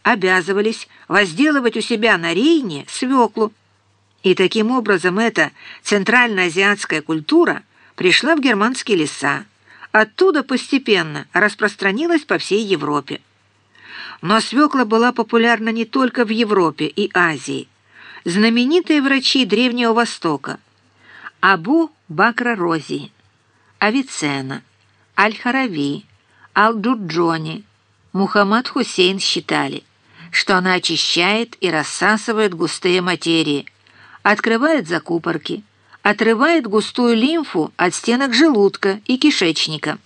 обязывались возделывать у себя на Рейне свеклу. И таким образом эта центральноазиатская культура пришла в германские леса, оттуда постепенно распространилась по всей Европе. Но свекла была популярна не только в Европе и Азии. Знаменитые врачи Древнего Востока Абу Бакр Рози, Авиценна, Аль-Харави, Ал-Джурджони, Мухаммад Хусейн считали, что она очищает и рассасывает густые материи, открывает закупорки, отрывает густую лимфу от стенок желудка и кишечника.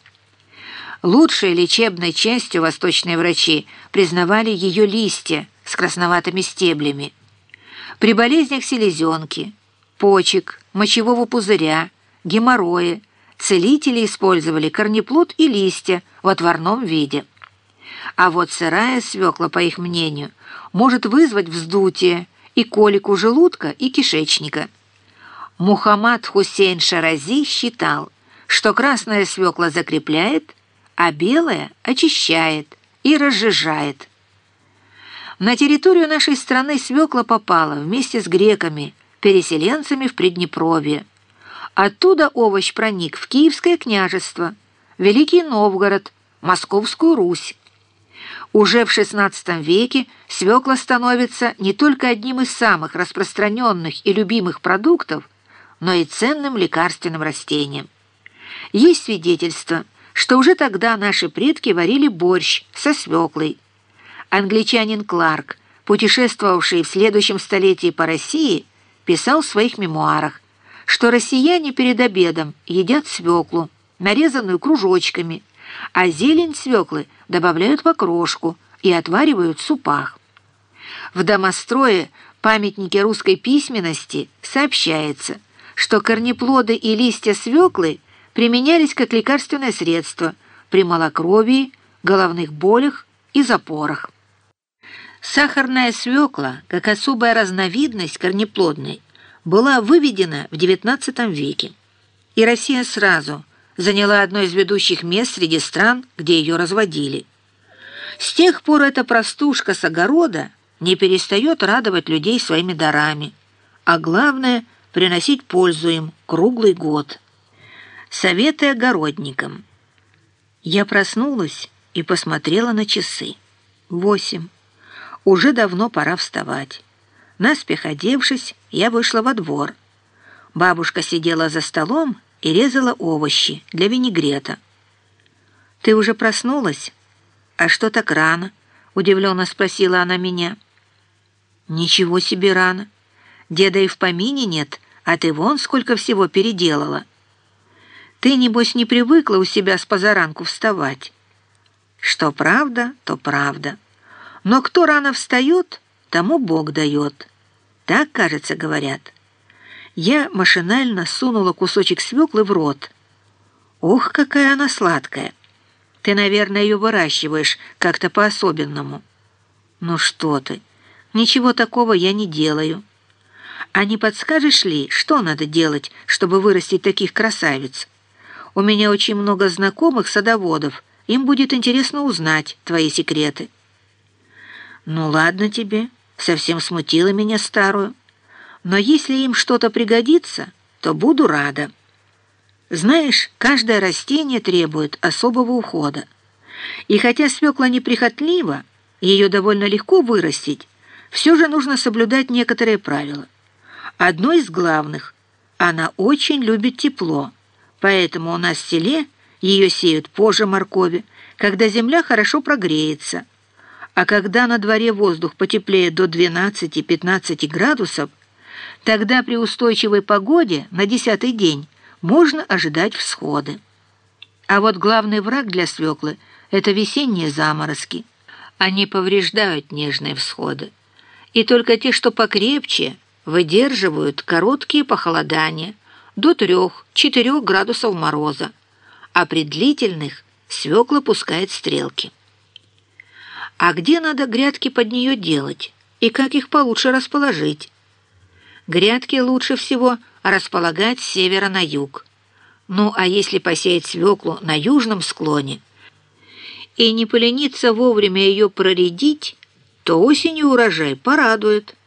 Лучшей лечебной частью восточные врачи признавали ее листья с красноватыми стеблями. При болезнях селезенки, почек, мочевого пузыря, геморроя целители использовали корнеплод и листья в отварном виде. А вот сырая свекла, по их мнению, может вызвать вздутие и колику желудка и кишечника. Мухаммад Хусейн Ширази считал, что красная свекла закрепляет, а белая очищает и разжижает. На территорию нашей страны свекла попала вместе с греками, переселенцами в Приднепровье. Оттуда овощ проник в Киевское княжество, Великий Новгород, Московскую Русь. Уже в XVI веке свекла становится не только одним из самых распространенных и любимых продуктов, но и ценным лекарственным растением. Есть свидетельство, что уже тогда наши предки варили борщ со свеклой. Англичанин Кларк, путешествовавший в следующем столетии по России, писал в своих мемуарах, что россияне перед обедом едят свеклу, нарезанную кружочками, а зелень свеклы добавляют в окрошку и отваривают в супах. В домострое памятнике русской письменности сообщается, что корнеплоды и листья свеклы применялись как лекарственное средство при малокровии, головных болях и запорах. Сахарная свекла, как особая разновидность корнеплодной, была выведена в XIX веке, и Россия сразу заняла одно из ведущих мест среди стран, где ее разводили. С тех пор эта простушка с огорода не перестает радовать людей своими дарами, а главное – приносить пользу им круглый год. Советы огородникам. Я проснулась и посмотрела на часы. 8. Уже давно пора вставать. Наспех одевшись, я вышла во двор. Бабушка сидела за столом и резала овощи для винегрета. «Ты уже проснулась? А что так рано?» — удивленно спросила она меня. «Ничего себе рано. Деда и в помине нет, а ты вон сколько всего переделала. Ты, небось, не привыкла у себя с позаранку вставать». Что правда, то правда. Но кто рано встает, тому Бог дает. Так, кажется, говорят. Я машинально сунула кусочек свеклы в рот. Ох, какая она сладкая! Ты, наверное, ее выращиваешь как-то по-особенному. Ну что ты, ничего такого я не делаю. А не подскажешь ли, что надо делать, чтобы вырастить таких красавиц? У меня очень много знакомых садоводов, им будет интересно узнать твои секреты. Ну ладно тебе, совсем смутила меня старую. Но если им что-то пригодится, то буду рада. Знаешь, каждое растение требует особого ухода. И хотя свекла неприхотлива, ее довольно легко вырастить, все же нужно соблюдать некоторые правила. Одно из главных – она очень любит тепло, поэтому у нас в селе ее сеют позже моркови, когда земля хорошо прогреется. А когда на дворе воздух потеплеет до 12-15 градусов, тогда при устойчивой погоде на 10-й день можно ожидать всходы. А вот главный враг для свеклы – это весенние заморозки. Они повреждают нежные всходы. И только те, что покрепче, выдерживают короткие похолодания до 3-4 градусов мороза, а при длительных свекла пускает стрелки. А где надо грядки под нее делать и как их получше расположить? Грядки лучше всего располагать с севера на юг. Ну, а если посеять свеклу на южном склоне и не полениться вовремя ее проредить, то осенью урожай порадует.